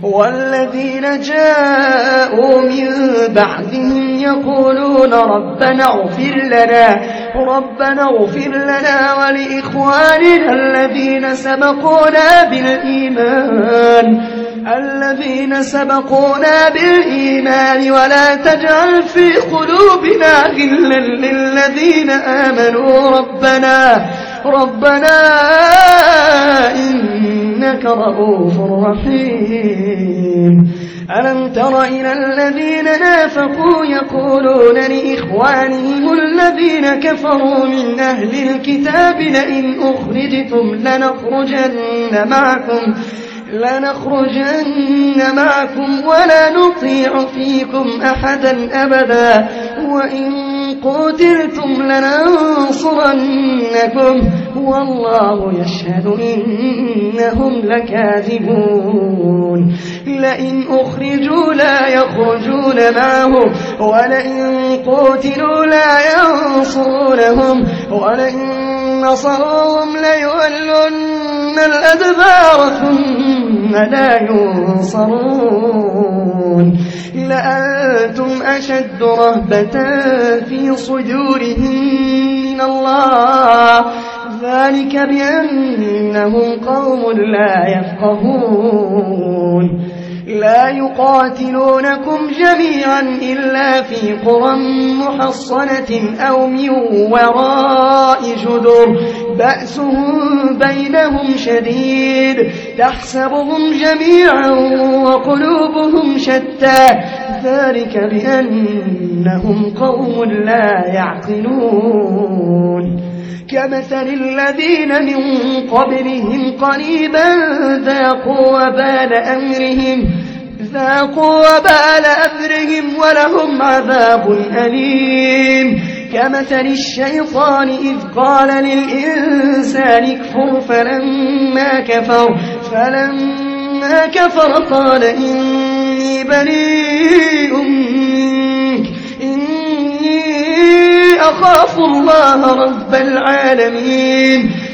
والذين جاءوا من بعدهم يقولون ربنا اغفر لنا ولإخواننا الذين سبقونا بالإيمان ولا تجعل في قلوبنا غلا للذين آمنوا ربنا إنك رؤوف رحيم. ألم تر إلى الذين نافقوا يقولون لإخوانهم الذين كفروا من أهل الكتاب لئن أخرجتم لنخرجن معكم ولا نطيع فيكم أحدا أبدا وإن قتلتم لننصرنكم والله يشهد إنهم لكاذبون. لئن أخرجوا لا يخرجون معه ولئن قتلوا لا ينصرونهم ولئن نصروهم ليولن الأدبار ثم لا ينصرون. لأنتم أشد رهبة في صدورهم من الله ذلك بأنهم قوم لا يفقهون. لا يقاتلونكم جميعا إلا في قرى محصنة أو من وراء جدر بأسهم بينهم شديد تحسبهم جميعا وقلوبهم شتى ذلك بأنهم قوم لا يعقلون. كمثل الذين من قبلهم قريبا ذاقوا وبال أمرهم ولهم عذاب أليم. كمثل الشيطان إذ قال للإنسان اكفر فلما كفر قال إني بريء منك إني أخاف الله رب العالمين.